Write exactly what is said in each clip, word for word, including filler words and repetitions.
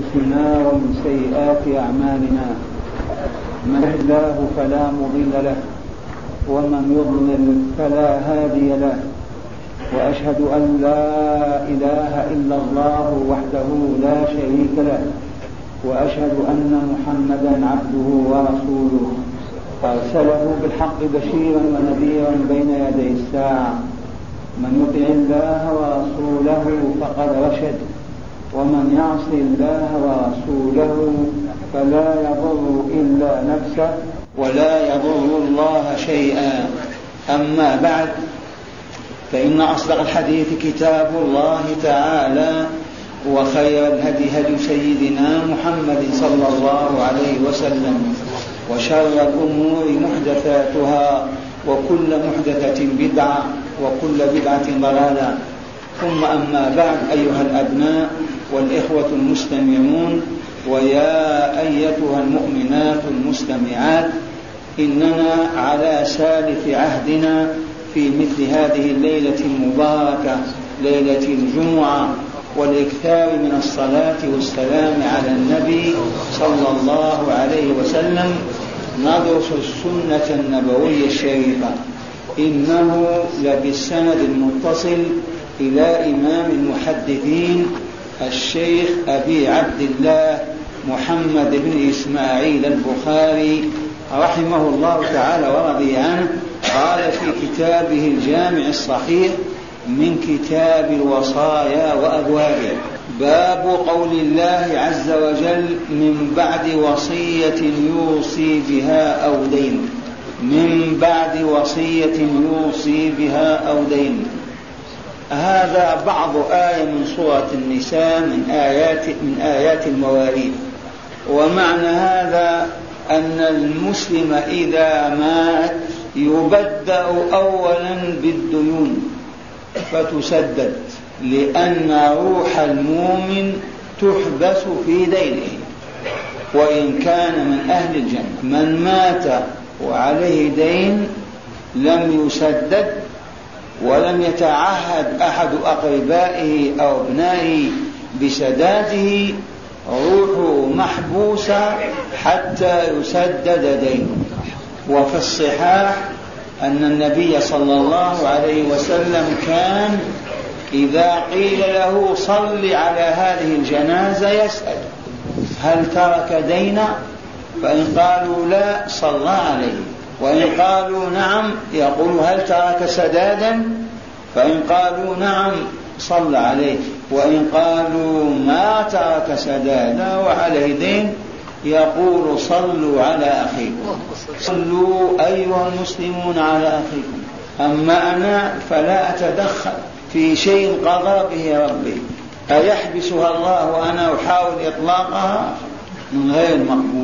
أنفسنا ومن سيئات أعمالنا، من يهده الله فلا مضل له ومن يضلل فلا هادي له، وأشهد أن لا إله إلا الله وحده لا شريك له، وأشهد أن محمدا عبده ورسوله أرسله بالحق بشيرا ونذيرا بين يدي الساعة. من يطع الله ورسوله فقد رشد، ومن يعص الله ورسوله فلا يضر إلا نفسه ولا يضر الله شيئا. أما بعد، فإن أصدق الحديث كتاب الله تعالى، وخير الهدي هدي سيدنا محمد صلى الله عليه وسلم، وشر الأمور محدثاتها، وكل محدثة بدعة، وكل بدعة ضلالة. ثم أما بعد، أيها الأبناء والإخوة المستمعون، ويا أيتها المؤمنات المستمعات، إننا على سالف عهدنا في مثل هذه الليلة المباركة، ليلة الجمعة، والإكثار من الصلاة والسلام على النبي صلى الله عليه وسلم، ندرس السنة النبوية الشريفة. إنه لبالسند المتصل إلى إمام المحدثين الشيخ أبي عبد الله محمد بن إسماعيل البخاري رحمه الله تعالى ورضي عنه. قال في كتابه الجامع الصحيح من كتاب الوصايا وأبوابه: باب قول الله عز وجل: من بعد وصية يوصي بها أو دين. من بعد وصية يوصي بها أو دين. هذا بعض آية من سورة النساء من آيات من آيات المواريث. ومعنى هذا أن المسلم إذا مات يبدأ أولا بالديون فتسدد، لأن روح المؤمن تحبس في دينه وإن كان من أهل الجنة. من مات وعليه دين لم يسدد ولم يتعهد أحد أقربائه أو ابنائه بسداده، روحه محبوسة حتى يسدد دينه. وفي الصحاح أن النبي صلى الله عليه وسلم كان إذا قيل له: صل على هذه الجنازة، يسأل: هل ترك دينا؟ فإن قالوا لا، صلى عليه. وإن قالوا نعم، يقول: هل ترك سدادا؟ فإن قالوا نعم، صلى عليه. وإن قالوا ما ترك سدادا وعليه دين، يقول: صلوا على أخيكم. صلوا أيها المسلمون على أخيكم. أما أنا فلا أتدخل في شيء قضى به ربي. أيحبسها الله وأنا أحاول إطلاقها؟ من غير مقبول.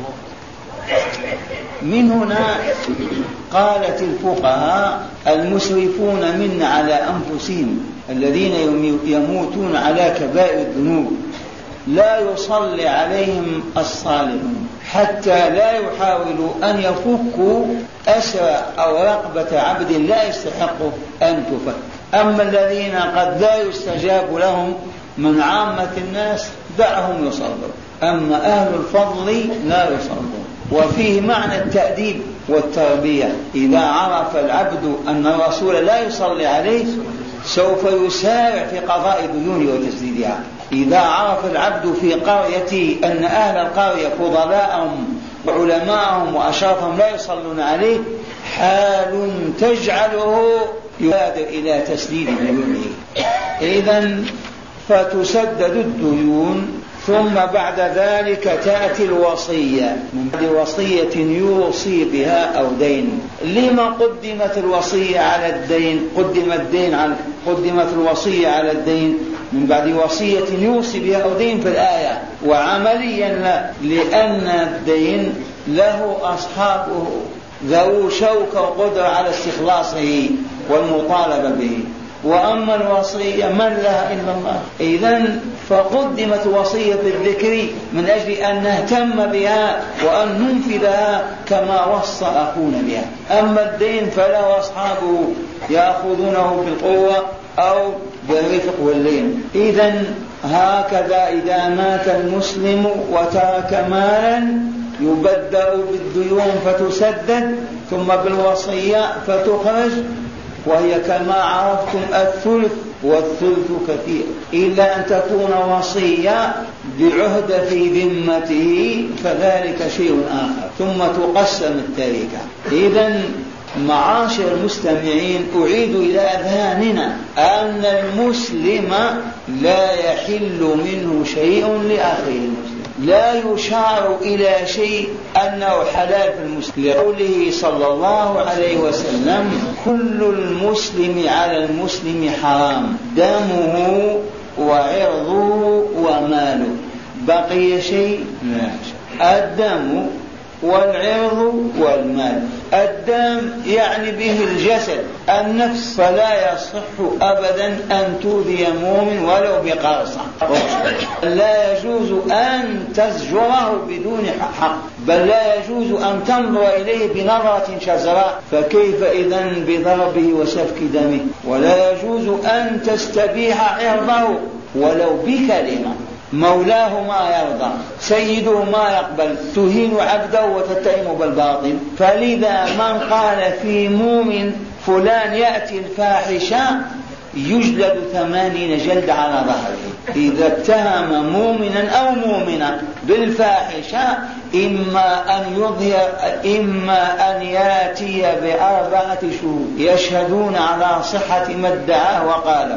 من هنا قالت الفقهاء: المسرفون منا على أنفسهم الذين يموتون على كبائر الذنوب لا يصلي عليهم الصالحون حتى لا يحاولوا أن يفكوا أسرى أو رقبة عبد لا يستحق أن تفك. أما الذين قد لا يستجاب لهم من عامة الناس دعهم يصلوا، أما أهل الفضل لا يصلون. وفيه معنى التأديب والتربية. إذا عرف العبد أن الرسول لا يصلي عليه سوف يسارع في قضاء ديونه وتسديدها. إذا عرف العبد في قريته أن أهل القرية فضلاءهم وعلماءهم وأشرافهم لا يصلون عليه، حال تجعله يبادر إلى تسديد ديونه. إذن فتسدد الديون. ثم بعد ذلك تأتي الوصية، من بعد وصية يوصي بها أو دين. لما قدمت الوصية على الدين؟ قدم الدين على قدمت الوصية على الدين من بعد وصية يوصي بها أو دين في الآية. وعمليا لا، لأن الدين له أصحابه ذو شوك وقدرة على استخلاصه والمطالبة به. وأما الوصية من لها إلا الله. إذن فقدمت وصية الذكر من أجل أن نهتم بها وأن ننفذها كما وصى أخونا بها. أما الدين فله أصحابه يأخذونه بالقوة أو بالرفق واللين. إذن هكذا إذا مات المسلم وترك مالا يبدأ بالديون فتسدد ثم بالوصية فتخرج، وهي كما عرفتم الثلث، والثلث كثير، إلا أن تكون وصية بعهد في ذمته فذلك شيء آخر، ثم تقسم التركة. إذن معاشر المستمعين، أعيد إلى أذهاننا أن المسلم لا يحل منه شيء لأخيه المسلم، لا يشار إلى شيء أنه حلال في المسلم، لقوله صلى الله عليه وسلم: كل المسلم على المسلم حرام، دمه وعرضه وماله. بقي شيء؟ لا شيء. الدم والعرض والمال. الدم يعني به الجسد، النفس، فلا يصح أبدا أن تؤذي مؤمن ولو بقرصة، لا يجوز أن تزجره بدون حق، بل لا يجوز أن تنظر إليه بنظرة شزراء، فكيف إذن بضربه وسفك دمه؟ ولا يجوز أن تستبيح عرضه ولو بكلمة. مولاه ما يرضى، سيده ما يقبل، تهين عبده وتتهم بالباطل. فلذا من قال في مؤمن فلان يأتي الفاحشة يجلد ثمانين جلد على ظهره. إذا اتهم مؤمنا أو مؤمنا بالفاحشة إما أن يظهر إما أن يأتي بأربعة شهود يشهدون على صحة ما ادعاه وقاله،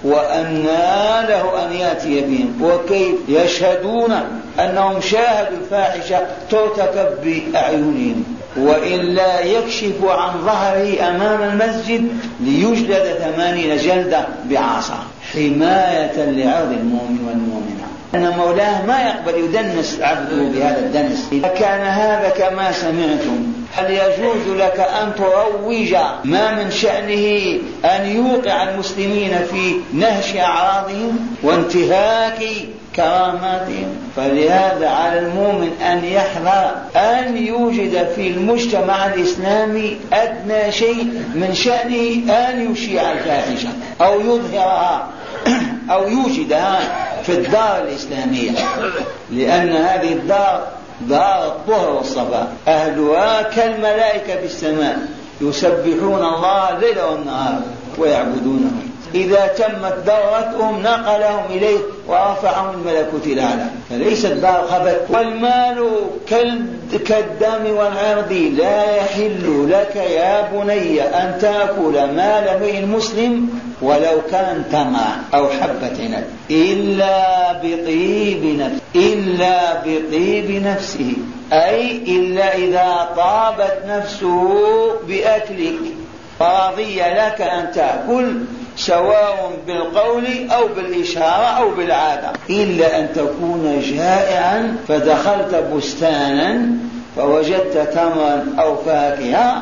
وأنى له أن يأتي بهم. وكيف يشهدون؟ أنهم شاهدوا الفاحشة ترتكب بأعينهم، وإلا يكشف عن ظهره أمام المسجد ليجلد ثمانين جلدة بعصا حماية لعرض المؤمن والمؤمنة. أن مولاه ما يقبل يدنس عبده بهذا الدنس. إذا كان هذا كما سمعتم، هل يجوز لك أن تروج ما من شأنه أن يوقع المسلمين في نهش أعراضهم وانتهاك كراماتهم؟ فلهذا على المؤمن أن يحذر أن يوجد في المجتمع الإسلامي أدنى شيء من شأنه أن يشيع الفاحشة أو يظهرها أو يوجدها في الدار الإسلامية، لأن هذه الدار دار الطهر والصفاء، أهلها كالملائكة في السماء يسبحون الله الليل والنهار ويعبدونه. إذا تمت دورتهم نقلهم إليه ورفعهم الملكوت الأعلى، فليست دار خبث. والمال كالدم والعرض، لا يحل لك يا بني أن تأكل مال امرئ مسلم ولو كان تمرا أو حبة عنب إلا بطيب نفسه، إلا بطيب نفسه، أي إلا إذا طابت نفسه بأكلك راضية لك أن تأكل، سواء بالقول أو بالإشارة أو بالعادة، إلا أن تكون جائعا فدخلت بستانا فوجدت تمرا أو فاكهة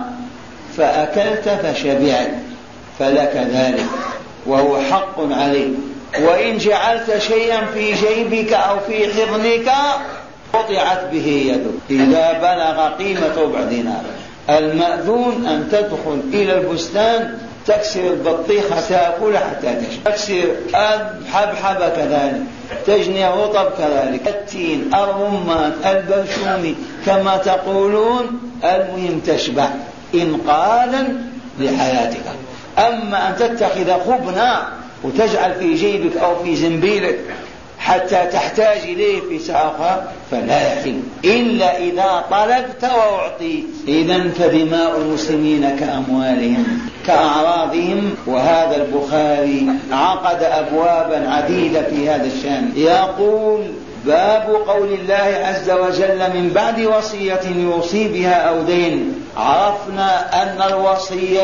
فأكلت فشبعت، فلك ذلك وهو حق عليك. وإن جعلت شيئا في جيبك أو في حضنك قطعت به يدك إذا بلغ قيمة ربع دينار. المأذون أن تدخل إلى البستان تكسر البطيخة تأكل حتى تشبع، تكسر الحبحبة كذلك، تجني الرطب كذلك، التين، الرمان، البرشومي كما تقولون، المهم تشبع إنقاذا لحياتك. أما أن تتخذ خبنا وتجعل في جيبك أو في زنبيلك حتى تحتاج إليه في ساعة فلا يحل إلا إذا طلبت وأعطيت. إذن فدماء المسلمين كأموالهم كأعراضهم. وهذا البخاري عقد أبوابا عديدة في هذا الشأن. يقول: باب قول الله عز وجل من بعد وصية يوصي بها أو دين. عرفنا أن الوصية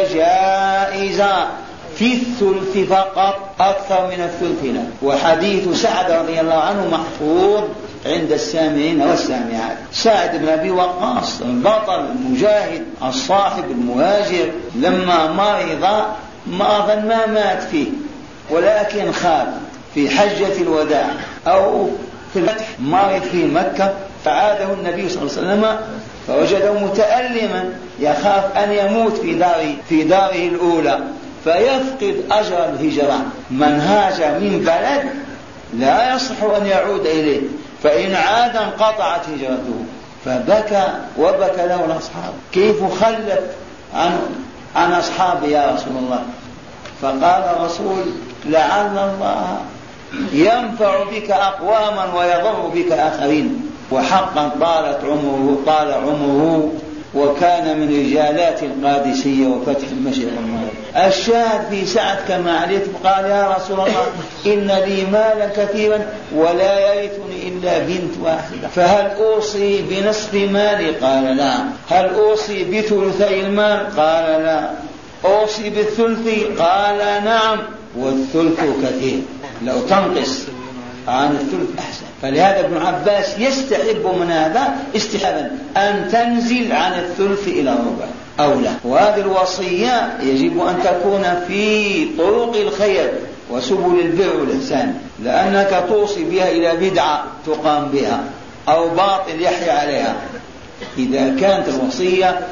جائزة في الثلث فقط، أكثر من الثلث لا. وحديث سعد رضي الله عنه محفوظ عند السامعين والسامعات. سعد بن أبي وقاص البطل المجاهد الصاحب المهاجر، لما مرض مرضا ما مات فيه ولكن خاف في حجة الوداع أو في الفتح، مرض في مكة فعاده النبي صلى الله عليه وسلم فوجده متألما يخاف أن يموت في داره في داره الأولى فيفقد أجر الهجرة. من هاج من بلد لا يصح أن يعود إليه، فإن عاد انقطعت هجرته. فبكى وبكى له الأصحاب، كيف خلف عن, عن أصحابه يا رسول الله؟ فقال الرسول لعل الله ينفع بك أقواما ويضر بك آخرين. وحقا طالت عمره طال عمره وكان من رجالات القادسية وفتح المشرق والمغرب. الشاهد في سعد كما عليت قال يا رسول الله إن لي مالا كثيرا ولا يرثني إلا بنت واحدة، فهل أوصي بنصف مالي؟ قال لا. هل أوصي بثلثي المال؟ قال لا. أوصي بالثلث؟ قال نعم. والثلث كثير، لو تنقص عن الثلث أحسن. فلهذا ابن عباس يستحب من هذا استحبا أن تنزل عن الثلث إلى الربع أولى. وهذه الوصية يجب أن تكون في طرق الخير وسبل البر والإحسان، لأنك توصي بها إلى بدعة تقام بها أو باطل يحيى عليها. إذا كانت الوصية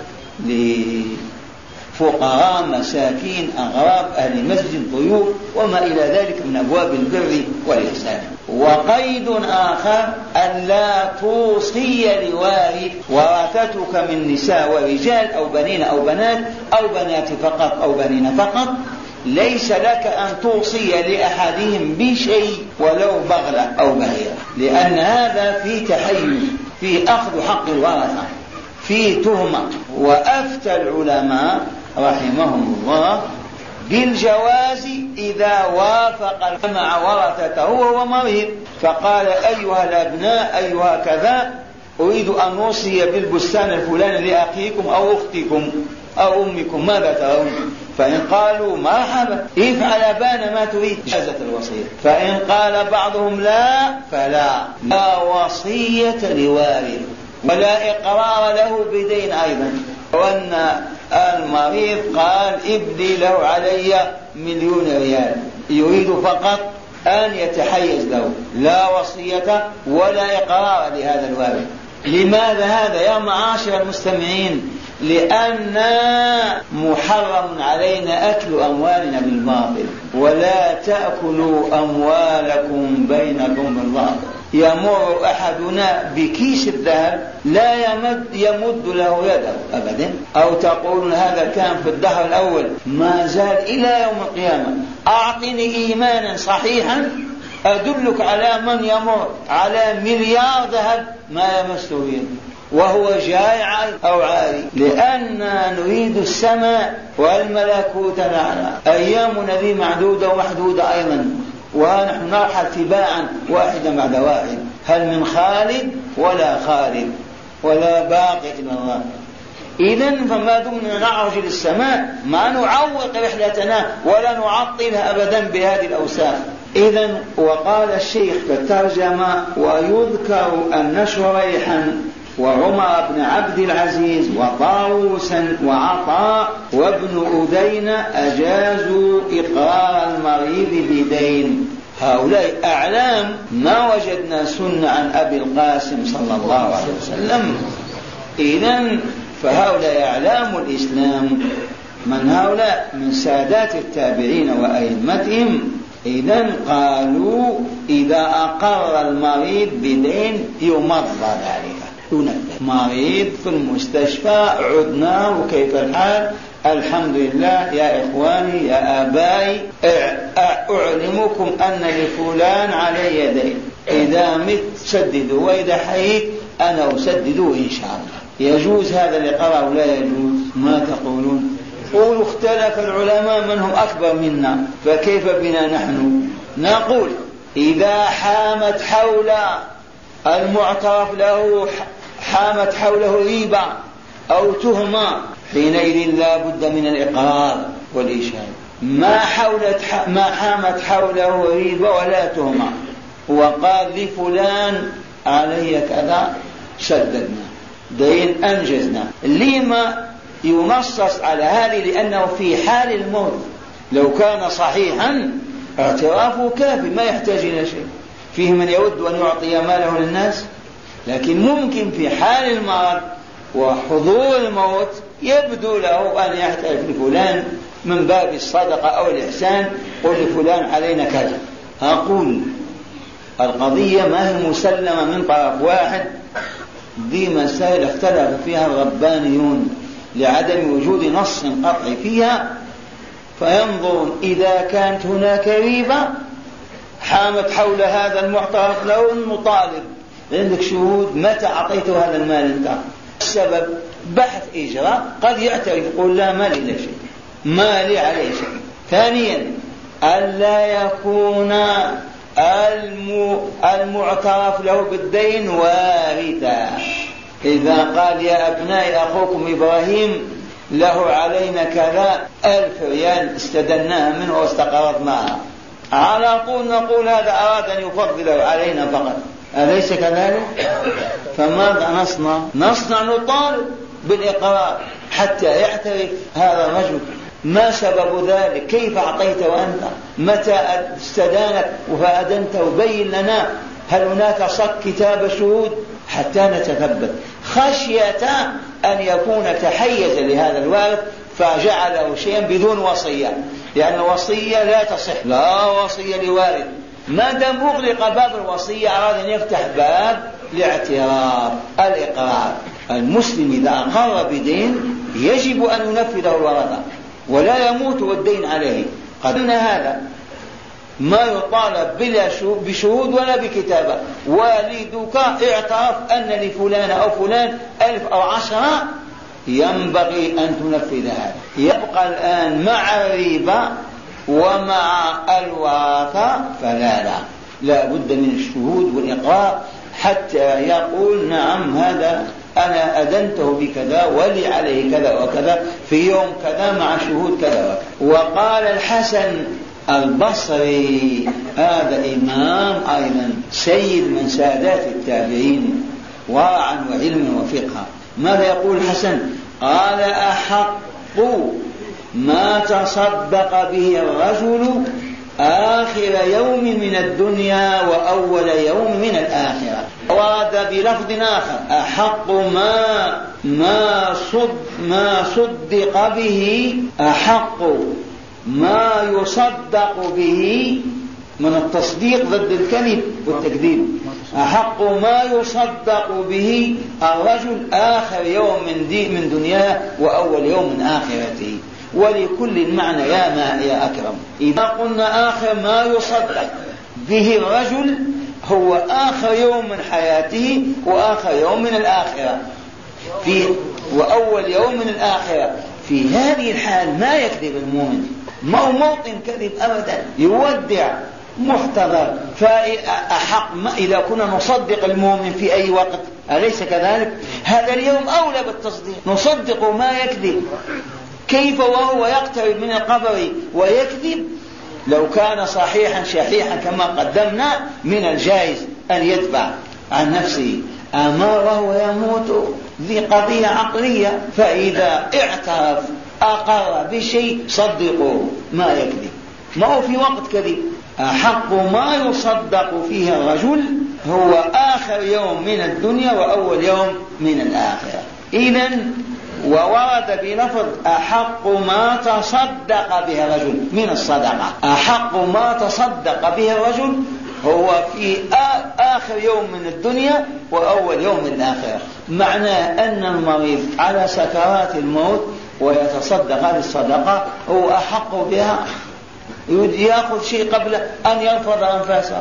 لفقراء مساكين أغراب أهل مسجد ضيوف وما إلى ذلك من أبواب البر والإحسان. وقيد آخر ألا توصي لوارث ورثتك من نساء ورجال أو بنين أو بنات أو بنات فقط أو بنين فقط، ليس لك أن توصي لأحدهم بشيء ولو بغلة أو بهيرة، لأن هذا في تحيز، في أخذ حق الورثة، في تهمة. وأفتى العلماء رحمهم الله بالجواز إذا وافق مع ورثته وهو مريض، فقال أيها الأبناء أيها كذا أريد أن أوصي بالبستان الفلاني لأخيكم أو أختكم أو أمكم، ماذا ترون؟ فإن قالوا مرحبا افعل أبانا ما تريد جازت الوصية. فإن قال بعضهم لا فلا، لا وصية لوارث ولا إقرار له بدين أيضا. وأن المريض قال ابدي له علي مليون ريال، يريد فقط أن يتحيز له، لا وصية ولا إقرار لهذا الوارث. لماذا هذا يا معاشر المستمعين؟ لأن محرم علينا أكل أموالنا بالباطل، ولا تأكلوا أموالكم بينكم بالباطل. يمر أحدنا بكيس الذهب لا يمد, يمد له يده أبدا، أو تقول هذا كان في الدهر الأول ما زال إلى يوم القيامة. أعطني إيمانا صحيحا أدلك على من يمر على مليار ذهب ما يمسه يده وهو جائع أو عاري، لأننا نريد السماء والملكوت الأعلى. أيامنا ذي معدودة ومحدودة أيضا، ونحن نرحل تباعا واحدا بعد واحد. هل من خالد ولا خالد ولا باقي إلا الله. إذن فما دمنا نعرج للسماء ما نعوق رحلتنا ولا نعطلها أبدا بهذه الأوساخ. إذن وقال الشيخ في الترجمة ويذكر أن شريحا وعمر بن عبد العزيز وطاووسا وعطاء وابن أذين أجازوا إقرار المريض بدين. هؤلاء أعلام ما وجدنا سنة عن أبي القاسم صلى الله عليه وسلم. إذن فهؤلاء أعلام الإسلام. من هؤلاء؟ من سادات التابعين وأئمتهم. إذن قالوا إذا أقر المريض بدين يمضى ذلك، مريض في المستشفى عدنا وكيف الحال؟ الحمد لله يا إخواني يا آبائي أعلمكم أن لفلان علي دين، إذا مت سددوا وإذا حييت أنا أسدده إن شاء الله. يجوز هذا الإقرار أو لا يجوز؟ ما تقولون؟ قولوا اختلف العلماء من هم أكبر منا، فكيف بنا نحن؟ نقول إذا حامت حول المعترف له حامت حوله ريبة أو تهمة حينئذ لا بد من الإقرار والإشهاد. ما حولت ما حامت حوله ريبة ولا تهمة وقال لفلان علي كذا سددنا دين أنجزنا. لما ينصص على هذه؟ لأنه في حال الموت. لو كان صحيحا اعترافه كافي ما يحتاج إلى شيء. فيه من يود أن يعطي ماله للناس، لكن ممكن في حال المرض وحضور الموت يبدو له أن يحتاج لفلان من باب الصدقة أو الإحسان، قل لفلان علينا كذا. أقول القضية ما هي مسلمة من طرف واحد، دي مسائل اختلف فيها الربانيون لعدم وجود نص قطعي فيها، فينظر إذا كانت هناك ريبة حامت حول هذا المعترف له المطالب، عندك شهود متى أعطيته هذا المال انت؟ السبب بحث إجراء، قد يعترف يقول لا ما لي لا شيء، ما لي عليه شيء. ثانيا ألا يكون المعترف له بالدين وارثا. إذا قال يا أبنائي أخوكم إبراهيم له علينا كذا ألف ريال استدناها منه واستقرض معها، على طول نقول هذا أراد أن يفضله علينا فقط، أليس كذلك؟ فماذا نصنع؟ نصنع نطالب بالإقرار حتى يعترف هذا الرجل ما سبب ذلك، كيف أعطيت وأنت، متى استدانك وفأدنت، وبين لنا هل هناك صك كتاب شهود حتى نتثبت، خشية أن يكون تحيز لهذا الوارث فجعله شيئا بدون وصية، لأن الوصية لا تصح، لا وصية لوارث. ما دام أغلق باب الوصية أراد أن يفتح باب لاعتراف الإقرار. المسلم إذا أقر بدين يجب أن ينفذه الورثة ولا يموت والدين عليه. قلنا هذا ما يطالب بلا بشهود ولا بكتابة. والدك اعترف أن لفلان أو فلان ألف أو عشرة، ينبغي أن تنفذ هذا. يبقى الآن مع الربا ومع الورثة فلا لا لا بد من الشهود والإقرار حتى يقول نعم هذا أنا أدنته بكذا ولي عليه كذا وكذا في يوم كذا مع شهود كذا وكذا. وقال الحسن البصري، هذا إمام أيضا سيد من سادات التابعين ورعا وعلما وفقها، ماذا يقول الحسن؟ قال أحق ما تصدق به الرجل آخر يوم من الدنيا وأول يوم من الآخرة. ورد بلفظ آخر أحق ما ما صد ما صدق به، أحق ما يصدق به من التصديق ضد الكذب والتكذيب، أحق ما يصدق به الرجل آخر يوم من, دي من دنياه وأول يوم من آخرته. ولكل معنى يا ما يا أكرم. إذا قلنا آخر ما يصدق به الرجل هو آخر يوم من حياته وآخر يوم من الآخرة في وأول يوم من الآخرة. في هذه الحال ما يكذب المؤمن، ما هو موطن كذب أبدا، يودع محتضر. فأحق ما إذا كنا نصدق المؤمن في أي وقت، أليس كذلك؟ هذا اليوم أولى بالتصديق، نصدق ما يكذب. كيف وهو يقترب من القبر ويكذب؟ لو كان صحيحا شحيحا كما قدمنا من الجائز أن يدفع عن نفسه، أما وهو يموت ذي قضية عقلية. فإذا اعترف أقر بشيء صدقه ما يكذب، ما هو في وقت كذب. أحق ما يصدق فيه الرجل هو آخر يوم من الدنيا وأول يوم من الآخرة. إذن وورد بلفظ أحق ما تصدق به الرجل من الصدقة، أحق ما تصدق به الرجل هو في آخر يوم من الدنيا وأول يوم من الآخرة. معناه أن المريض على سكرات الموت ويتصدق هذه الصدقة هو أحق بها، يأخذ شيء قبل أن يرفض أنفاسه.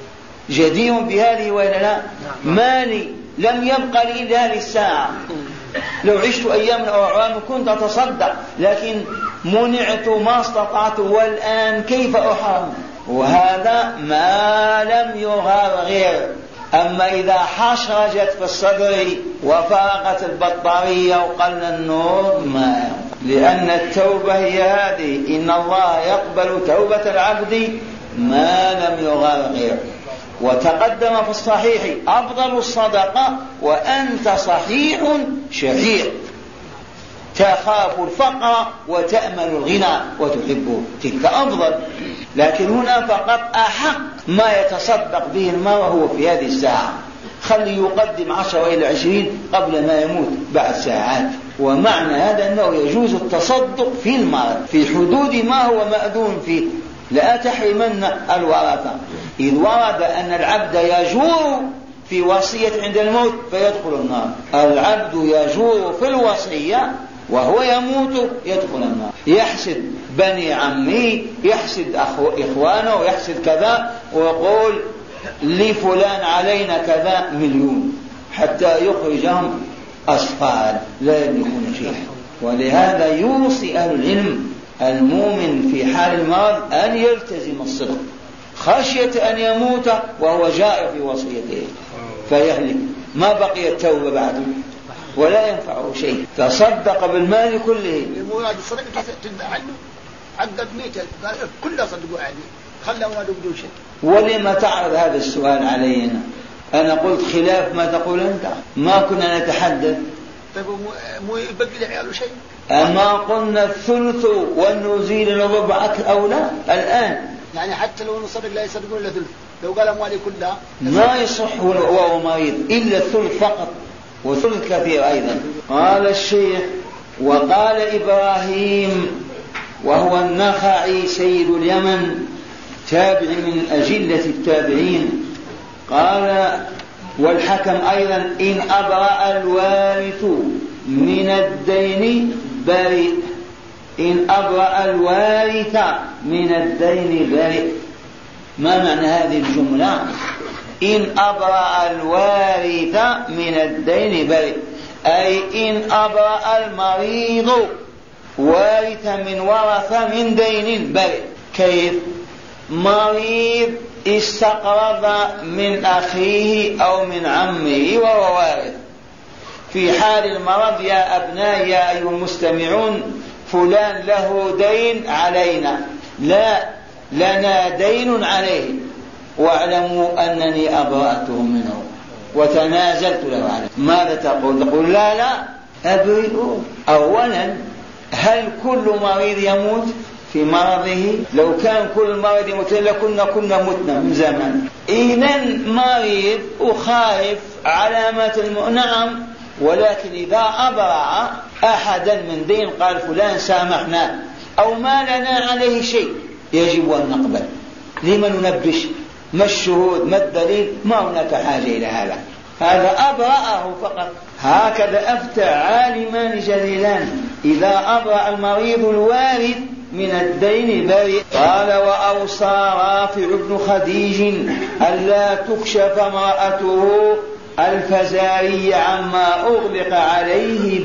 جدير بهذه وإلا لا؟ مالي لم يبقى لي إلا هذه الساعة، لو عشت أيام أو أعوام كنت أتصدق، لكن منعت ما استطعت، والآن كيف أحرم؟ وهذا ما لم يغرغر. أما إذا حشرجت في الصدر وفارقت البطارية وقل النور ما، لأن التوبة هي هذه، إن الله يقبل توبة العبد ما لم يغرغر. وتقدم في الصحيح أفضل الصدقة وأنت صحيح شحيح، تخاف الفقر وتأمل الغنى وتحبه، تلك أفضل. لكن هنا فقط أحق ما يتصدق به المرء هو في هذه الساعة، خلي يقدم عشرة إلى عشرين قبل ما يموت بعد ساعات. ومعنى هذا أنه يجوز التصدق في المرض في حدود ما هو مأذون فيه، لا تحرمن الورثة. إذ ورد أن العبد يجور في وصية عند الموت فيدخل النار. العبد يجور في الوصية وهو يموت يدخل النار، يحسد بني عمي، يحسد إخوانه، يحسد كذا، ويقول لفلان علينا كذا مليون، حتى يخرجهم أصفاد لا يملكون شيئا. ولهذا يوصي أهل العلم المؤمن في حال المرض أن يلتزم الصدق خشية أن يموت وهو جائر في وصيته فيهلك، ما بقي التوبة بعده ولا ينفعه شيء، تصدق بالمال كله. المراد الصدقة تتبع عنه عقد ميته كله صدقوا عنه خلى أولاده بدون شيء. ولما تعرض هذا السؤال علينا؟ أنا قلت خلاف ما تقول أنت، ما كنا نتحدث. طيب مو يبقي لعياله شيء؟ أما قلنا الثلث والنزيل الربع أكثر أو لا الآن؟ يعني حتى لو نصدق لا يصدقون إلا ثلث، لو قال أموالي كلها ما يصح وهو مريض إلا الثلث فقط، وثلث كثير أيضا. قال الشيخ: وقال إبراهيم وهو النخعي سيد اليمن تابع من أجلة التابعين، قال: والحكم أيضا: إن أبرأ الوارث من الدين برئ. إن أبرأ الوارث من الدين برئ. ما معنى هذه الجملة؟ إن أبرأ الوارث من الدين برئ، أي إن أبرأ المريض وارث من ورث من دين برئ. كيف؟ مريض استقرض من أخيه أو من عمه وهو وارث، في حال المرض يا أبناء يا أيها المستمعون فلان له دين علينا، لا لنا دين عليه، واعلموا أنني أبرأته منه وتنازلت له عليه. ماذا تقول؟ تقول لا لا أبرئه. أولا هل كل مريض يموت في مرضه؟ لو كان كل مريض يموت لكنا كنا متنا من زمان. إذن مريض وخائف علامات الموت، نعم، ولكن إذا أبرأ أحدا من دين قال فلان سامحنا أو ما لنا عليه شيء يجب أن نقبل. لما ننبش؟ ما الشهود؟ ما الدليل؟ ما هناك حاجة إلى هذا، هذا أبرأه فقط. هكذا أفتى عالمان جليلان: إذا أبرأ المريض الوارث من الدين برئ. قال: وأوصى رافع بن خديج ألا تكشف امرأته الفزاري عما أغلق عليه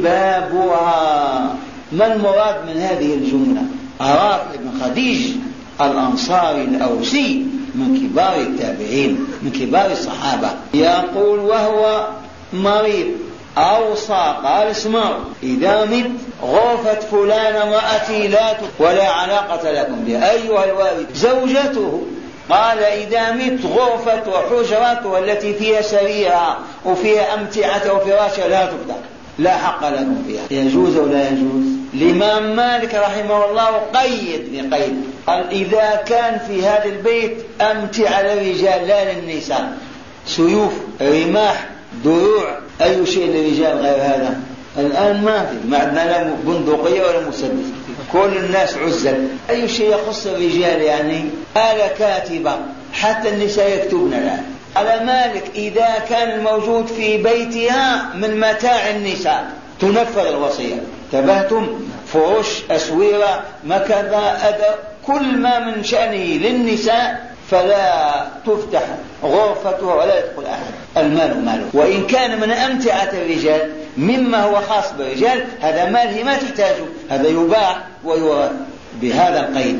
بابها. ما المراد من هذه الجملة؟ رافع بن خديج الأنصاري الأوسي من كبار التابعين من كبار الصحابة، يقول وهو مريض أوصى قال: اسمعوا، إذا مت غرفت فلان امرأتي لا ولا علاقة لكم بها أيها الوالد. زوجته قال: إذا مت غرفة وحجرته التي فيها سريرها وفيها أمتعته وفراشها لا تفتح، لا حق لكم فيها. يجوز ولا يجوز؟ الإمام مالك رحمه الله قيد بقيد، قال: إذا كان في هذا البيت أمتع للرجال لا للنساء، سيوف، رماح، دروع، أي شيء للرجال غير هذا؟ الآن ما في، ما عندنا لا بندقية ولا مسدس، كل الناس عزل. أي شيء يخص الرجال يعني آلة كاتبة، حتى النساء يكتبن الآن. على مالك إذا كان الموجود في بيتها من متاع النساء تنفذ الوصية. تبهتم؟ فرش، أسويرة، مكذا، أدى، كل ما من شأنه للنساء فلا تفتح غرفتها ولا يدخل أحد. المال ماله. وإن كان من أمتعة الرجال مما هو خاص بالرجال هذا ماله ما تحتاجه، هذا يباع ويورث بهذا القيد.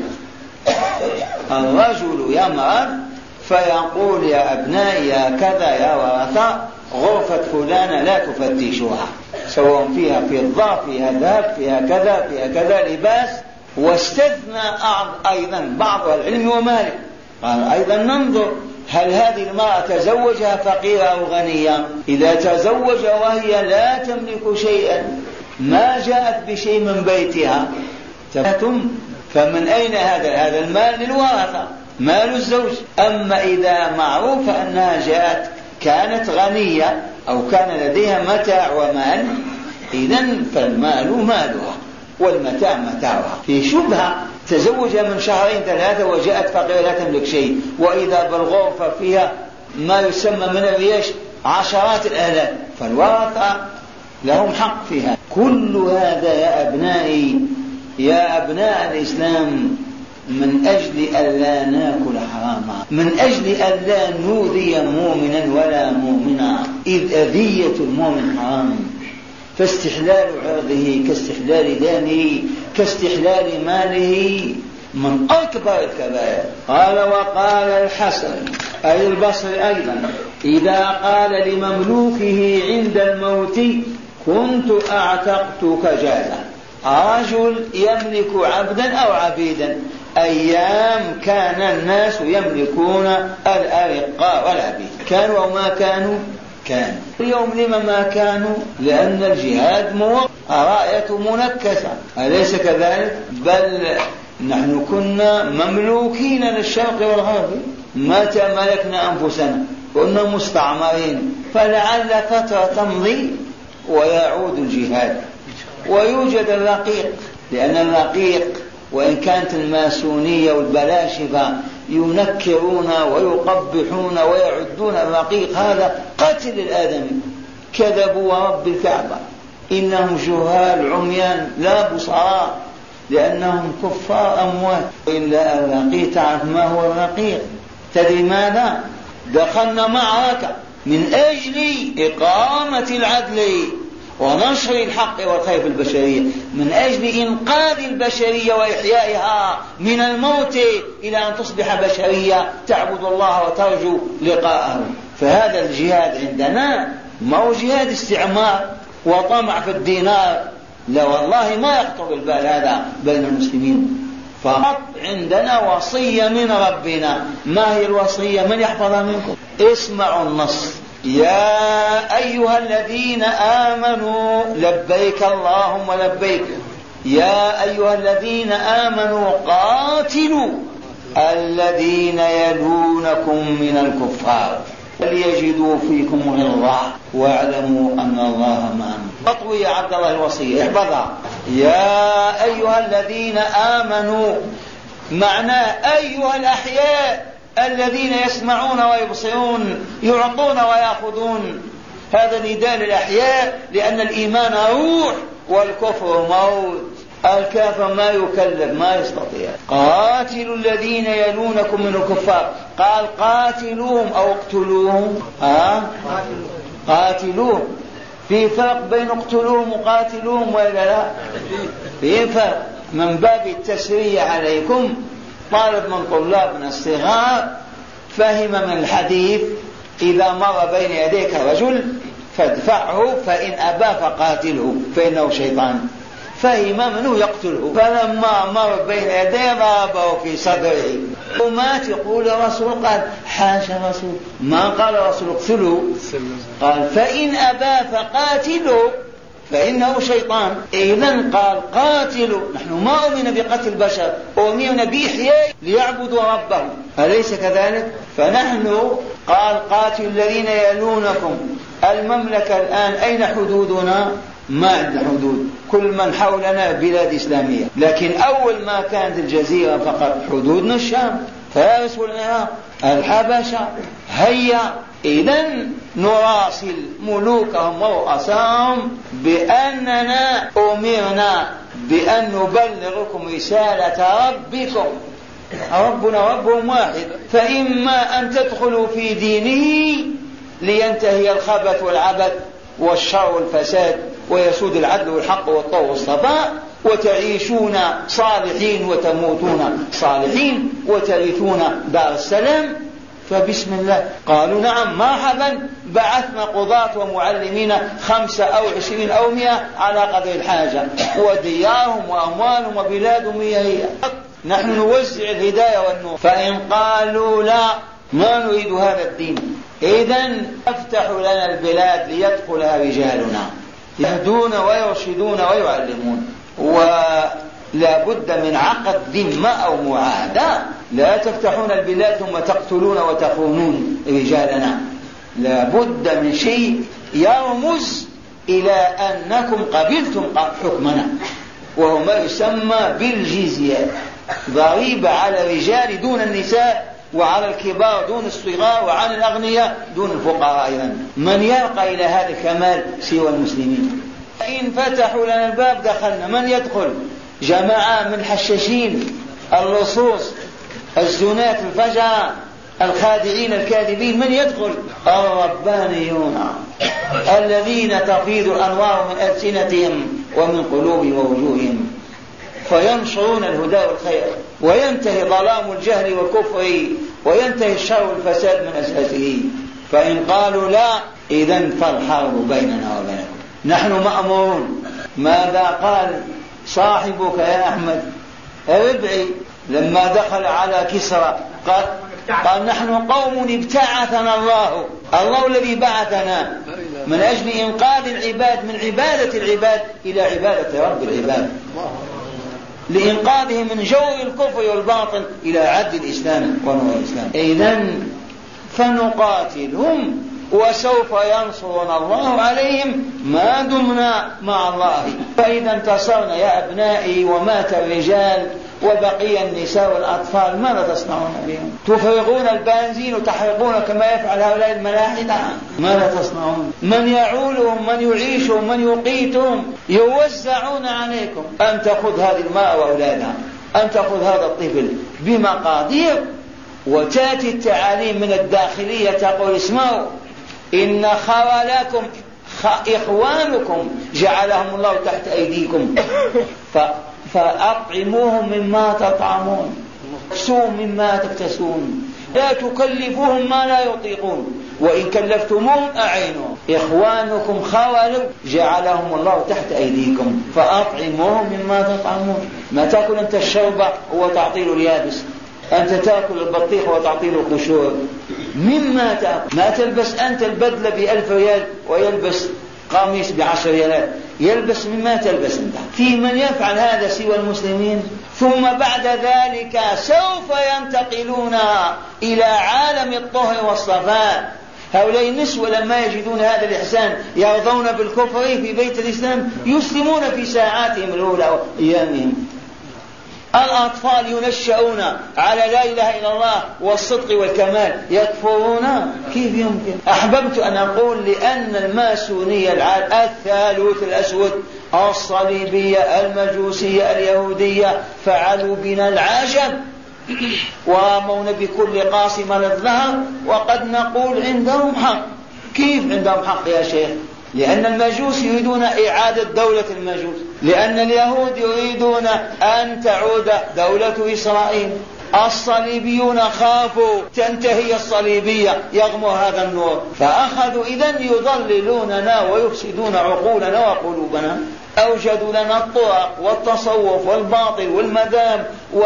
الرجل يمرض فيقول: يا أبنائي يا كذا يا ورثة غرفة فلانة لا تفتشوها، سواء فيها فضة فيها ذهب فيها كذا فيها كذا لباس. واستثنى أيضا بعض العلم ومالك قال أيضا: ننظر هل هذه المرأة تزوجها فقيرة أو غنية؟ إذا تزوج وهي لا تملك شيئا ما جاءت بشيء من بيتها فمن أين هذا؟ هذا المال للورثة، مال الزوج. أما إذا معروف أنها جاءت كانت غنية أو كان لديها متاع ومال، إذن فالمال مالها والمتاع متاعها. في شبهة تزوج من شهرين ثلاثة وجاءت فقيرة لا تملك شيء، وإذا بالغرفة فيها ما يسمى من الريش عشرات الآلاف، فالورثة لهم حق فيها. كل هذا يا أبنائي يا أبناء الإسلام من أجل ألا ناكل حراما، من أجل ألا نؤذي مؤمنا ولا مؤمنا، إذ أذية المؤمن حرام، فاستحلال عرضه كاستحلال دمه كاستحلال ماله من أكبر الكبائر. قال وقال الحسن أي البصري أيضا إذا قال لمملوكه عند الموت كنت أعتقتك جازا. رجل يملك عبدا أو عبيدا، أيام كان الناس يملكون الأرقاء والعبيد، كانوا أو ما كانوا كانوا. اليوم لما ما كانوا؟ لأن الجهاد موقع، راية منكسة، أليس كذلك؟ بل نحن كنا مملوكين للشرق والغرب، متى ملكنا أنفسنا كنا مستعمرين، فلعل فترة تمضي ويعود الجهاد ويوجد الرقيق. لأن الرقيق وإن كانت الماسونية والبلاشفة ينكرون ويقبحون ويعدون الرقيق هذا قتل الآدمي، كذبوا ورب الكعبة، إنهم جهال عميان لا بصراء لأنهم كفار أموات. إلا الرقيق تعرف ما هو الرقيق؟ تدري ماذا؟ دخلنا معركة من أجل إقامة العدل ونشر الحق والخير في البشرية، من أجل إنقاذ البشرية وإحيائها من الموت إلى أن تصبح بشرية تعبد الله وترجو لقاءه. فهذا الجهاد عندنا ما هو جهاد استعمار وطمع في الدينار، لا والله ما يخطر بالبال هذا بين المسلمين. فقط عندنا وصية من ربنا. ما هي الوصية؟ من يحفظها منكم؟ اسمعوا النص: يا أيها الذين آمنوا لبيك اللهم لبيك، يا أيها الذين آمنوا قاتلوا الذين يلونكم من الكفار وليجدوا فيكم غلظة واعلموا أن الله معكم. اطوي يا عبد الله الوصية احفظها: يا أيها الذين آمنوا، معناه أيها الأحياء الذين يسمعون ويبصرون يعطون ويأخذون. هذا نداء للأحياء، لأن الإيمان روح والكفر موت. الكافر ما يكلف ما يستطيع. قاتلوا الذين يلونكم من الكفار، قال قاتلوهم أو اقتلوهم؟ ها؟ قاتلوهم. في فرق بين اقتلوهم وقاتلوهم ولا لا؟ في فرق. من باب التسرية عليكم، طالب من طلابنا الصغار فهم من الحديث: إذا مر بين يديك رجل فادفعه، فإن أبى فقاتله فإنه شيطان. فهم منه يقتله، فلما مر بين يديه ضربه في صدره ومات. يقول الرسول قال حاشا رسول، ما قال الرسول اقتله، قال فإن أبى فقاتله فإنه شيطان. إذن قال قاتلوا. نحن ما أؤمن بقتل البشر، أؤمن بإحياء ليعبدوا ربهم، أليس كذلك؟ فنحن قال قاتلوا الذين يلونكم. المملكة الآن أين حدودنا؟ ما عندنا حدود، كل من حولنا بلاد إسلامية، لكن أول ما كانت الجزيرة فقط حدودنا الشام، فارس والعراق، الحبشة. هيا إذن نراسل ملوكهم ورؤساهم بأننا أمرنا بأن نبلغكم رسالة ربكم. ربنا ربهم واحد، فإما أن تدخلوا في دينه لينتهي الخبث والعبث والشر والفساد ويسود العدل والحق والطهر والصفاء، وتعيشون صالحين وتموتون صالحين وترثون دار السلام، فبسم الله. قالوا نعم مرحبا، بعثنا قضاة ومعلمين خمسة أو عشرين أو مئة على قدر الحاجة، وديارهم وأموالهم وبلادهم هي هي، نحن نوزع الهداية والنور. فإن قالوا لا ما نريد هذا الدين، إذن افتحوا لنا البلاد ليدخلها رجالنا يهدون ويرشدون ويعلمون. ولا بد من عقد ذمة أو معاهدة، لا تفتحون البلاد ثم تقتلون وتخونون رجالنا. لا بد من شيء يرمز إلى أنكم قبلتم حكمنا، وهو ما يسمى بالجزية. ضريبة على الرجال دون النساء، وعلى الكبار دون الصغار، وعلى الأغنياء دون الفقراء أيضا. من يرقى إلى هذا الكمال سوى المسلمين؟ إن فتحوا لنا الباب دخلنا. من يدخل؟ جماعة من الحشاشين، اللصوص، الزناة، الفجرة، الخادعين، الكاذبين. من يدخل؟ الربانيون الذين تفيض الأنوار من ألسنتهم ومن قلوبهم ووجوههم، فينشرون الهدى والخير، وينتهي ظلام الجهل والكفر، وينتهي الشر والفساد من أساسه. فإن قالوا لا، إذن فالحرب بيننا وبينكم، نحن مأمورون. ماذا قال صاحبك يا أحمد ربعي لما دخل على كسرى؟ قال, قال نحن قوم ابتعثنا الله، الله الذي بعثنا من أجل إنقاذ العباد من عبادة العباد إلى عبادة رب العباد، لإنقاذهم من جور الكفر والباطل إلى عد الإسلام ونور الإسلام. إذن فنقاتلهم وسوف ينصرنا الله عليهم ما دمنا مع الله. فإذا انتصرنا يا أبنائي ومات الرجال وبقي النساء والأطفال، ماذا تصنعون بهم؟ تفرغون البنزين وتحرقون كما يفعل هؤلاء الملاحدة؟ ماذا تصنعون؟ من يعولهم، من يعيشهم، من يقيتهم، يوزعون عليكم. أن تأخذ هذه المرأة وأولادها، أن تأخذ هذا الطفل بمقادير، وتأتي التعاليم من الداخلية تقول اسمعوا إن خوالكم إخوانكم جعلهم الله تحت أيديكم فأطعموهم مما تطعمون، اكسوهم مما تكتسون، لا تكلفوهم ما لا يطيقون، وإن كلفتموهم أعينوا. إخوانكم خوالوا جعلهم الله تحت أيديكم فأطعموهم مما تطعمون. ما تأكل أنت الشربة هو تعطيل اليابس، أنت تأكل البطيخ وتعطيل القشور. مما تأكل. ما تلبس أنت البدلة بألف ريال ويلبس قميص بعشر ريالات، يلبس مما تلبس أنت. في من يفعل هذا سوى المسلمين؟ ثم بعد ذلك سوف ينتقلون إلى عالم الطهر والصفاء. هؤلاء النسوة لما يجدون هذا الإحسان يرضون بالكفر في بيت الإسلام، يسلمون في ساعاتهم الأولى وأيامهم. الأطفال ينشأون على لا إله إلا الله والصدق والكمال، يكفرون؟ كيف يمكن؟ أحببت أن أقول لأن الماسونية الثالوث الأسود، الصليبية، المجوسية، اليهودية، فعلوا بنا العجب ورمون بكل قاصمة للظهر، وقد نقول عندهم حق. كيف عندهم حق يا شيخ؟ لأن المجوس يريدون إعادة دولة المجوس، لأن اليهود يريدون أن تعود دولة إسرائيل، الصليبيون خافوا تنتهي الصليبية يغمر هذا النور، فأخذوا إذن يضللوننا ويفسدون عقولنا وقلوبنا. أوجدوا لنا الطرق والتصوف والباطل والمذاهب و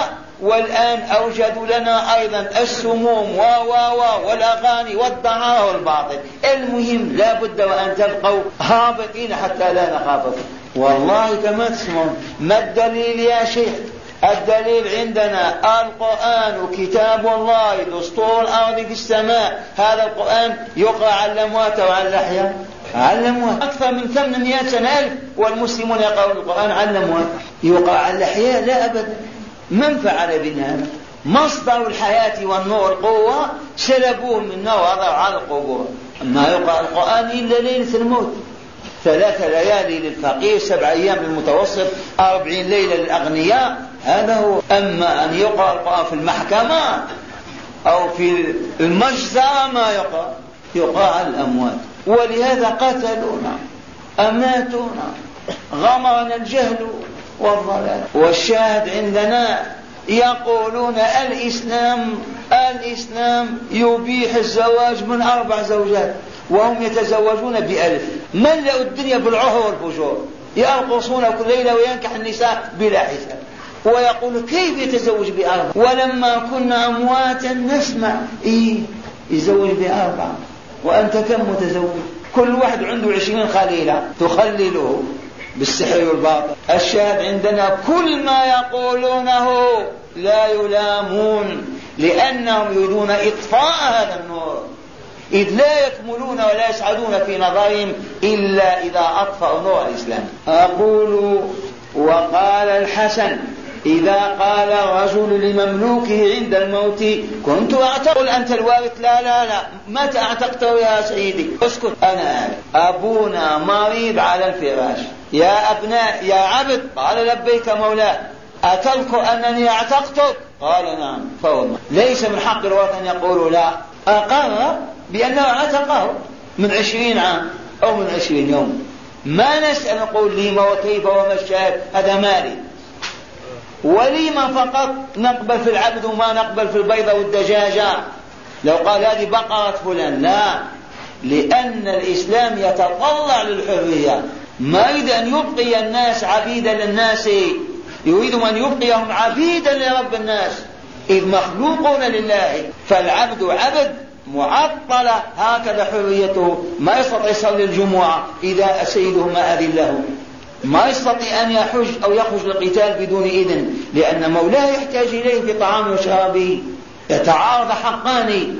والآن أوجدوا لنا أيضا السموم و و والأغاني والدعارة والباطل. المهم لا بد وأن تبقوا هابطين حتى لا نخافكم. والله كما تسمعون. ما الدليل يا شيخ؟ الدليل عندنا القرآن كتاب الله دستور الأرض في السماء. هذا القرآن يقرأ على الأموات وعلى الأحياء. على الأموات أكثر من ثمانمائة سنة ألف والمسلمون يقرأون القرآن على الأموات. يقرأ على الأحياء لا أبدا. من فعل بنا هذا؟ مصدر الحياة والنور القوة سلبوه منا ووضعوا على القبور. ما يقرأ القرآن إلا ليلة الموت. ثلاث ليالي للفقير، سبع أيام للمتوسط، أربعين ليلة للأغنياء. هذا هو. أما أن يقرأ القرآن في المحكمة أو في المجزرة ما يقرأ، يقرأ على الأموات. ولهذا قتلونا، أماتونا، غمرنا الجهل والضلال. والشاهد عندنا يقولون الإسلام الإسلام يبيح الزواج من أربع زوجات وهم يتزوجون بألف. ملأوا الدنيا بالعهر والفجور، يرقصون كل ليلة وينكح النساء بلا حساب. ويقول كيف يتزوج بأربع؟ ولما كنا أمواتا نسمع إيه يزوج بأربع، وأنت كم متزوج؟ كل واحد عنده عشرين خليلة تخلله بالسحر والباطل. الشاهد عندنا كل ما يقولونه لا يلامون، لأنهم يريدون إطفاء هذا النور، إذ لا يكملون ولا يسعدون في نظرهم إلا إذا أطفأوا نور الإسلام. أقول وقال الحسن إذا قال الرجل لمملوكه عند الموت كنت أعتق، قل أنت الوارث، لا لا لا، متى أعتقته يا سيدي؟ اسكت، أنا أبونا مريض على الفراش، يا أبناء يا عبد، قال لبيك مولاي، أتذكر أنني أعتقتك؟ قال نعم. فوضنا ليس من حق الوارث أن يقول لا، أقر بأنه اعتقه من عشرين عام أو من عشرين يوم، ما نسأل نقول لما وكيف وما الشاهد، هذا مالي. ولما فقط نقبل في العبد وما نقبل في البيضة والدجاجة؟ لو قال هذه بقرة فلان، لا، لأن الإسلام يتطلع للحرية، ما يريد أن يبقي الناس عبيدا للناس، يريد أن يبقيهم عبيدا لرب الناس، إذ مخلوقون لله. فالعبد عبد معطلة هكذا حريته، ما يستطيع يصلي الجمعة إذا سيده ما أذن له، ما يستطيع أن يحج أو يخرج للقتال بدون إذن، لأن مولاه يحتاج إليه في طعام وشرابه، يتعارض حقان.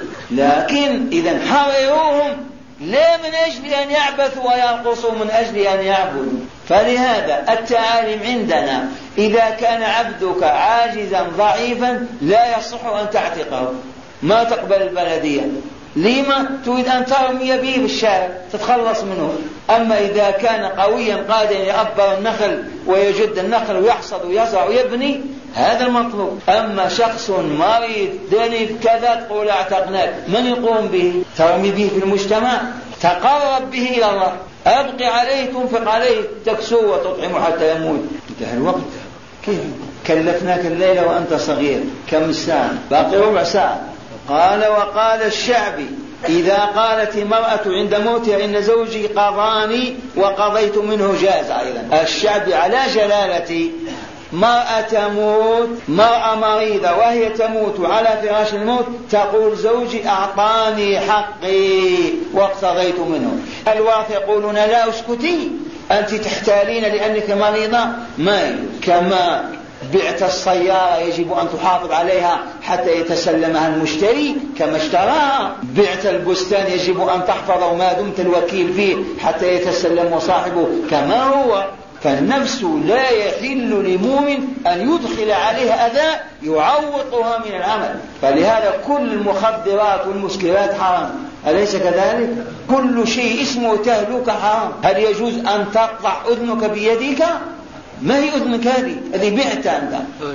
لكن إذا حرروهم لا من أجل أن يعبثوا ويرقصوا، من أجل أن يعبدوا. فلهذا التعاليم عندنا إذا كان عبدك عاجزا ضعيفا لا يصح أن تعتقه، ما تقبل البلدية، لما تريد أن ترمي به بالشارع تتخلص منه. أما إذا كان قويا قادرا يأبر النخل ويجد النخل ويحصد ويزرع ويبني، هذا المطلوب. أما شخص مريض دنيف كذا تقول اعتقناك، من يقوم به؟ ترمي به في المجتمع، تقرب به إلى الله، أبقي عليه، تنفق عليه، تكسوه وتطعمه حتى يموت. انتهى الوقت. كيف كلفناك الليلة وأنت صغير؟ كم ساعة؟ باقي ربع ساعة. قال وقال الشعبي إذا قالت المرأة عند موتها إن زوجي قضاني وقضيت منه جاز. أيضا الشعبي على جلالة مرأة تموت، مرأة مريضة وهي تموت على فراش الموت، تقول زوجي أعطاني حقي واقتضيت منه. الوارث يقولون لا اسكتي، أنت تحتالين لأنك مريضة، ما كما بعت السيارة يجب أن تحافظ عليها حتى يتسلمها المشتري كما اشتراها، بعت البستان يجب أن تحفظه ما دمت الوكيل فيه حتى يتسلم صاحبه كما هو. فالنفس لا يحل لمؤمن أن يدخل عليها أذى يعوقها من العمل. فلهذا كل المخدرات والمسكرات حرام، أليس كذلك؟ كل شيء اسمه تهلك حرام. هل يجوز أن تقطع أذنك بيدك؟ ما هي أذنك هذه؟ هذه بعت أنت.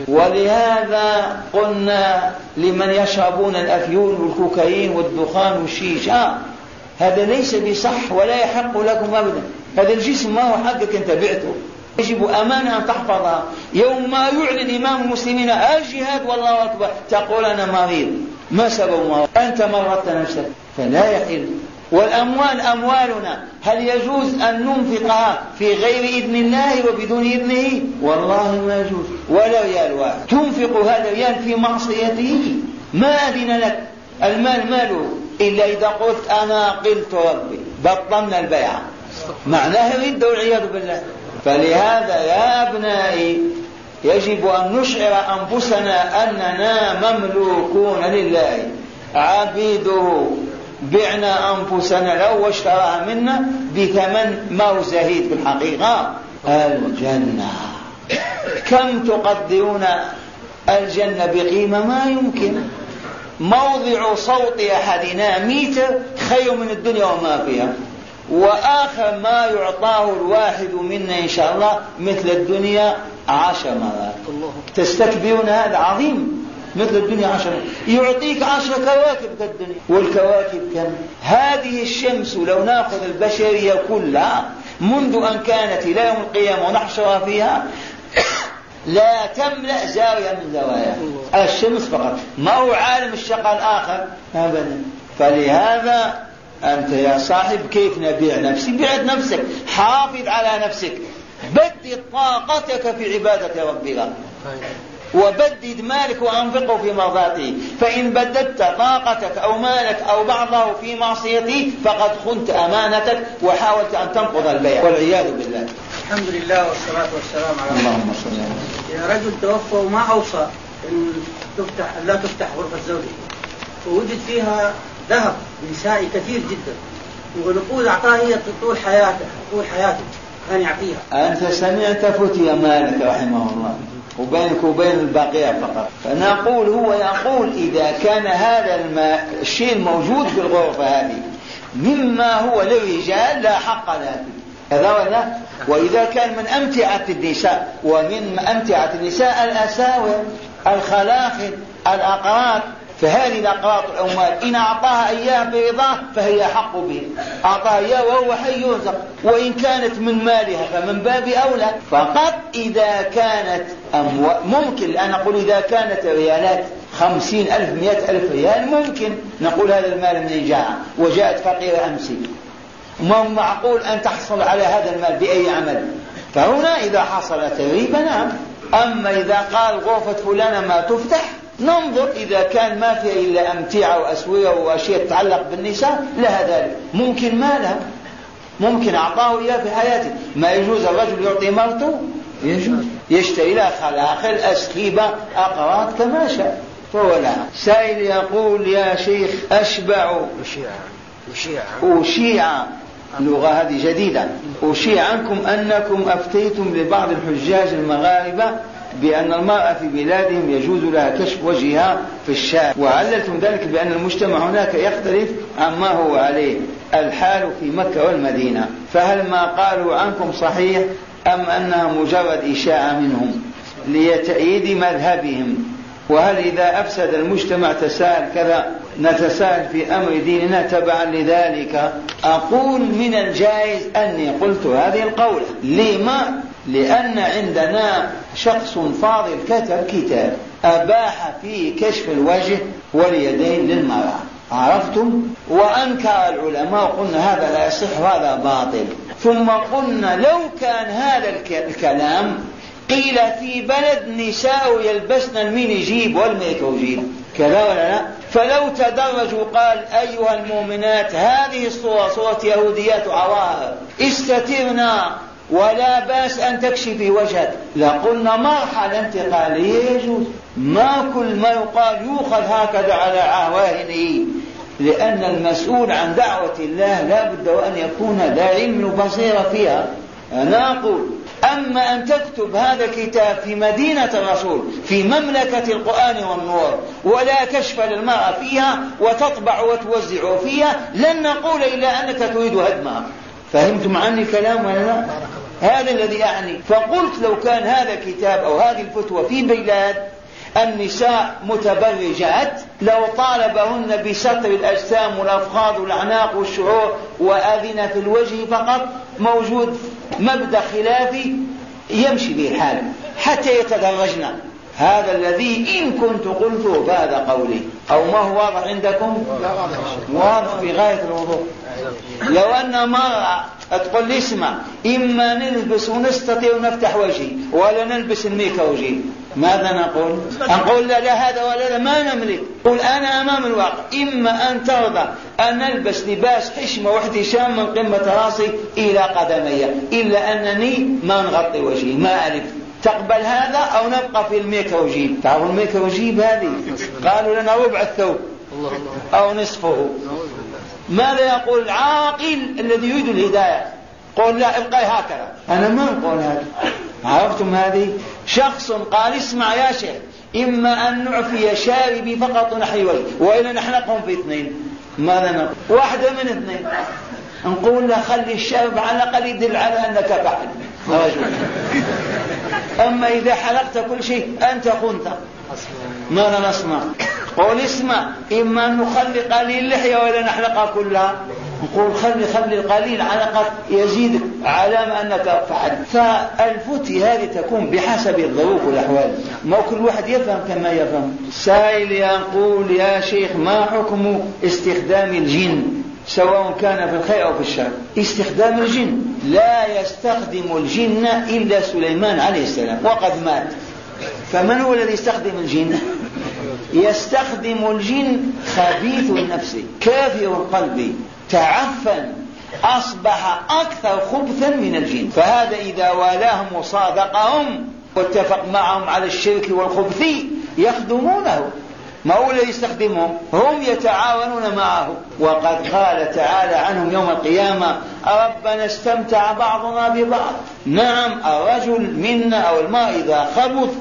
ولهذا قلنا لمن يشربون الأفيون والكوكايين والدخان والشيشة، هذا ليس بصح ولا يحق لكم أبدا. هذا الجسم ما هو حقك، أنت بعته، يجب أمانة أن تحفظها. يوم ما يعلن إمام المسلمين الجهاد والله أكبر تقول أنا مريض، ما سبب مرض؟ أنت مرضت نفسك، فلا يحل. والأموال أموالنا، هل يجوز أن ننفقها في غير إذن الله وبدون إذنه؟ والله ما يجوز. ولا ريال واحد تنفق هذا الريال في معصيته، ما أذن لك. المال ماله إلا إذا قلت أنا قلت ربي، بطلنا البيع، معناه رد والعياذ بالله. فلهذا يا أبنائي يجب أن نشعر أنفسنا أننا مملوكون لله، عبيده، بعنا أنفسنا لو واشتراها منا بثمن ما هو زهيد في الحقيقة. الجنة كم تقدرون الجنة بقيمة ما يمكن. موضع صوت أحدنا ميتر خير من الدنيا وما فيها، وآخر ما يعطاه الواحد منا إن شاء الله مثل الدنيا عشر مرات. تستكبرون؟ هذا عظيم، مثل الدنيا عشر، يعطيك عشر كواكب كالدنيا. والكواكب كم؟ هذه الشمس لو نأخذ البشرية كلها منذ أن كانت إلى يوم القيامة ونحشرها فيها لا تملأ زاوية من زوايا الشمس فقط، ما هو عالم الشقاء الآخر أبدا. فلهذا أنت يا صاحب كيف نبيع نفسي؟ بيع نفسك، حافظ على نفسك، بدد طاقتك في عبادة ربك، وبدد مالك وأنفقه في مرضاته. فإن بددت طاقتك أو مالك أو بعضه في معصيته فقد خنت أمانتك وحاولت أن تنقض البيع والعياذ بالله. الحمد لله والصلاة والسلام على اللهم صل على محمد. يا رجل توفى وما أوصى أن تفتح لا تفتح غرفة زوجه، ووجد فيها ذهب نسائي كثير جدا، ونقول أعطاه هي طول حياته طول حياته كان يعطيها. أنت سمعت فتي مالك رحمه الله وبينك وبين البقيع فقط. فنقول هو يقول إذا كان هذا الماء الشيء الموجود في الغرفة هذه مما هو للرجال لا حق له هذا ولا. وإذا كان من أمتعة النساء، ومن أمتعة النساء الأساور الخلاخل الأقراط، فهذه الأقراط الأموال إن أعطاها إياه برضاه فهي حق به، أعطاها إياه وهو حي يرزق، وإن كانت من مالها فمن باب أولى. فقط إذا كانت أموال ممكن أن نقول إذا كانت ريالات خمسين ألف مئة ألف ريال ممكن نقول هذا المال من جاء وجاءت فقيرة أمسي، ما معقول أن تحصل على هذا المال بأي عمل. فهنا إذا حصلت الريبة نعم. أما إذا قال غرفة فلانة ما تفتح ننظر إذا كان ما فيها إلا أمتعة وأسوية وأشياء تتعلق بالنساء لها ذلك، ممكن ما لها، ممكن أعطاه إياه في حياته. ما يجوز الرجل يعطي مرته؟ يجوز، يشتري لها خلاخل أسخيبة أقراط كما شاء فهو لها. سائل يقول يا شيخ أشبع أشيع اللغة هذه جديدة، أشيع عنكم أنكم أفتيتم لبعض الحجاج المغاربة بأن المرأة في بلادهم يجوز لها كشف وجهها في الشارع، وعللتم ذلك بأن المجتمع هناك يختلف عما هو عليه الحال في مكة والمدينة، فهل ما قالوا عنكم صحيح أم أنها مجرد إشاعة منهم لتأييد مذهبهم؟ وهل إذا أفسد المجتمع تساءل كذا نتساءل في أمر ديننا تبعا لذلك؟ أقول من الجائز أني قلت هذه القولة. لما؟ لأن عندنا شخص فاضل كتب كتاب أباح فيه كشف الوجه واليدين للمرأة، عرفتم؟ وأنكر العلماء وقلنا هذا لا يصح وهذا باطل. ثم قلنا لو كان هذا الكلام قيل في بلد نساء يلبسن الميني جيب والميكرو جيب كذا ولا لا، فلو تدرجوا قال أيها المؤمنات هذه الصورة صورة يهوديات وعوائر استترنا ولا باس أن تكشفي وجهك، لقلنا مرحلة انتقالية يجوز. ما كل ما يقال يؤخذ هكذا على عواهنه، لأن المسؤول عن دعوة الله لا بد وأن يكون ذا علم وبصيرة فيها. أنا أقول أما أن تكتب هذا الكتاب في مدينة الرسول في مملكة القرآن والنور ولا كشف للمرأة فيها وتطبع وتوزع فيها لن نقول إلا أنك تريد هدمها. فهمتم عني الكلام ولا لا؟ هذا الذي يعني. فقلت لو كان هذا الكتاب أو هذه الفتوى في بلاد النساء متبرجات لو طالبهن بستر الأجسام والأفخاذ والأعناق والشعور وأذن في الوجه فقط موجود مبدأ خلافي يمشي به الحال حتى يتدرجن. هذا الذي إن كنت قلته فهذا قولي. أو ما هو واضح عندكم؟ واضح في غاية الوضوح. لو أن مرة تقول لي اسمع إما نلبس ونستطيع ونفتح وجهي ولا نلبس الميكا وجهي، ماذا نقول؟ نقول لا, لا هذا ولا لا ما نملك. قل أنا أمام الواقع إما أن ترضى أن نلبس لباس حشمة واحتشام من قمة راسي إلى قدمي إلا أنني ما نغطي وجهي ما ألف. تقبل هذا أو نبقى في الميكا وجيب؟ تعرفوا الميكا وجيب هذه قالوا لنا ربع الثوب أو نصفه. ماذا يقول العاقل الذي يريد الهداية؟ قول لا ابقى هكذا. أنا ما أقول هذا. عرفتم هذه؟ شخص قال اسمع يا شيخ إما أن نعفي شاربي فقط ونحي وجهي وإلا نحلقهم في اثنين. ماذا نقول؟ واحدة من اثنين. نقول له خلي الشارب على الأقل يدل على أنك فاعل. أما إذا حلقت كل شيء أنت خنت. ماذا نصنع؟ قول اسمع إما أن نخلي قليل اللحية ولا نحلقها كلها. نقول خلي خلي القليل على قد يزيد على ما أنك فعل. فالفتي هذه تكون بحسب الظروف والأحوال، ما كل واحد يفهم كما يفهم. سائل يقول يا شيخ ما حكم استخدام الجن سواء كان في الخير أو في الشر؟ استخدام الجن لا يستخدم الجن إلا سليمان عليه السلام وقد مات. فمن هو الذي يستخدم الجن؟ يستخدم الجن خبيث النفس كافر القلب تعفن أصبح أكثر خبثا من الجن. فهذا إذا والاهم وصادقهم واتفق معهم على الشرك والخبث يخدمونه، ما هو الذي يستخدمهم؟ هم يتعاونون معه. وقد قال تعالى عنهم يوم القيامة ربنا استمتع بعضنا ببعض. نعم الرجل منا أو المرء إذا خبث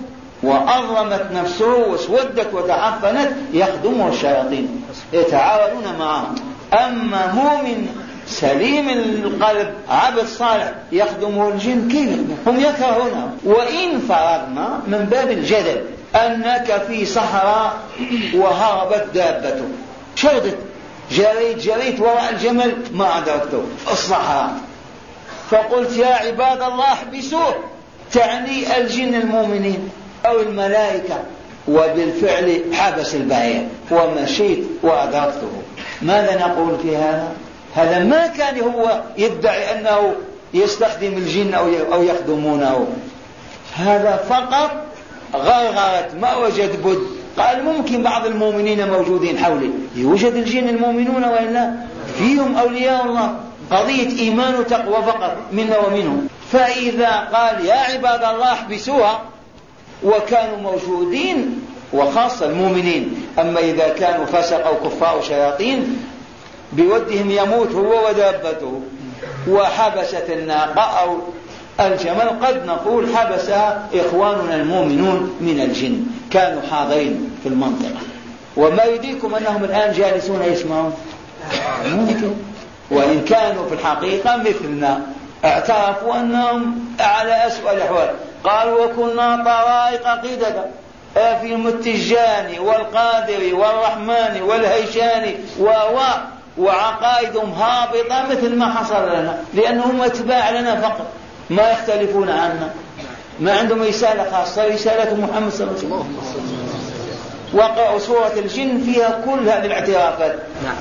وأظلمت نفسه واسودت وتعفنت يخدمه الشياطين يتعاونون معه. أما مؤمن سليم القلب عبد صالح يخدمه الجن كيف؟ هم يكرهونه. وإن فرضنا من باب الجدل أنك في صحراء وهربت دابته، شردت، جريت جريت وراء الجمل ما أدركته الصحراء، فقلت يا عباد الله احبسوه، تعني الجن المؤمنين أو الملائكة، وبالفعل حبس البعير ومشيت وأدركته. ماذا نقول في هذا؟ هذا ما كان هو يدعي أنه يستخدم الجن أو يخدمونه، هذا فقط غرغرت ما وجد بد. قال ممكن بعض المؤمنين موجودين حولي، يوجد الجن المؤمنون وإلا فيهم أولياء الله، قضية إيمان وتقوى فقط منا ومنهم. فإذا قال يا عباد الله احبسوها وكانوا موجودين، وخاصة المؤمنين، أما إذا كانوا فسق أو كفار شياطين بودهم يموت هو ودابته وحبست الناقة أو الجمل، قد نقول حبسها إخواننا المؤمنون من الجن كانوا حاضرين في المنطقة، وما يديكم أنهم الآن جالسون يسمعون ممكن، وإن كانوا في الحقيقة مثلنا اعترفوا أنهم على أسوأ الأحوال. قالوا وكنا طرائق قددا في المتجاني والقادري والرحمن والهيشاني و وعقائدهم هابطة مثل ما حصل لنا، لأنهم اتباع لنا فقط، ما يختلفون عنا، ما عندهم رسالة خاصة، رسالة محمد صلى الله عليه وسلم. وقرأوا سورة الجن فيها كل هذه الاعترافات. نعم.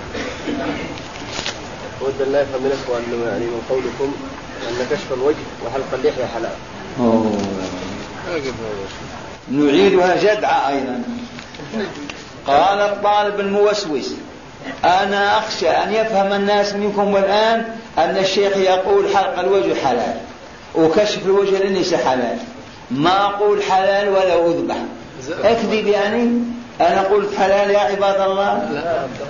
ود الله يفهم منكم أنه يعني من قولكم أن كشف الوجه وحلق اللحية حلال. أوه. نعيدها جدعة أيضا. قال الطالب الموسوس أنا أخشى أن يفهم الناس منكم والآن أن الشيخ يقول حلق الوجه حلال وكشف الوجه للنساء حلال، ما أقول حلال ولا أذبح، أكذب يعني أنا قلت حلال يا عباد الله؟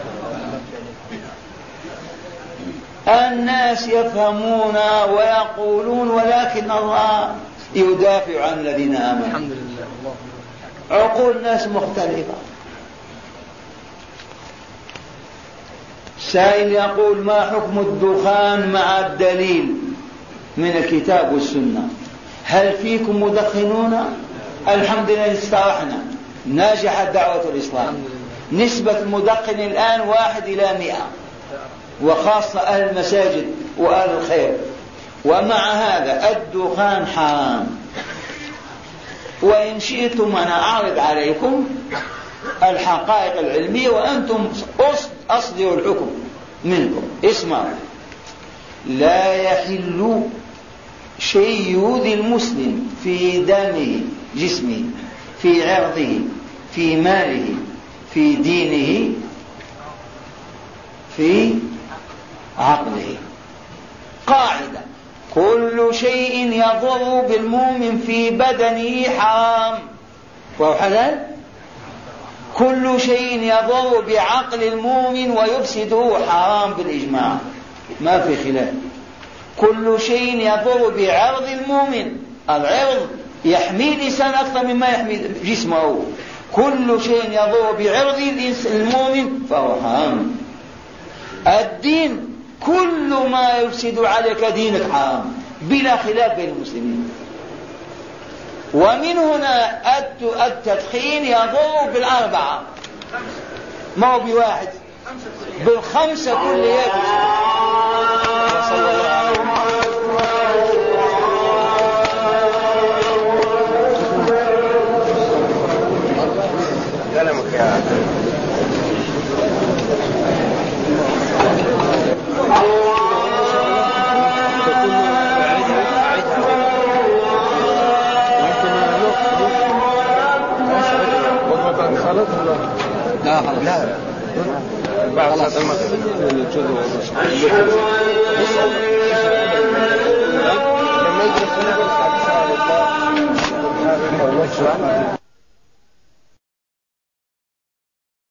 الناس يفهمون ويقولون، ولكن الله يدافع عن الذين آمنوا. الحمد لله. عقول الناس مختلفة. سائل يقول ما حكم الدخان مع الدليل من الكتاب والسنة؟ هل فيكم مدخنون؟ الحمد لله استرحنا، ناجحت دعوة الإسلام، نسبة المدخن الآن واحد إلى مئة، وخاصة أهل المساجد وأهل الخير. ومع هذا الدخان حرام، وإن شئتم أنا أعرض عليكم الحقائق العلمية وأنتم أصدروا الحكم منكم. اسمعوا، لا يحل شيء يؤذي المسلم في دمه جسمه في عرضه في ماله في دينه في عقله. قاعدة: كل شيء يضر بالمؤمن في بدنه حرام وهو حلال، كل شيء يضر بعقل المؤمن ويفسده حرام بالإجماع، ما في خلاف. كل شيء يضر بعرض المؤمن، العرض يحمي الإنسان أكثر مما يحمي جسمه، كل شيء يضر بعرض المؤمن فهو حرام. الدين كل ما يفسد عليك دينك حرام بلا خلاف بين المسلمين. ومن هنا التدخين يضر بالأربعة، ما هو بواحد، بالخمسة كليات. صلى الله عليه وسلم. كلامك يا لا خلاص لا بعد خلاص المغرب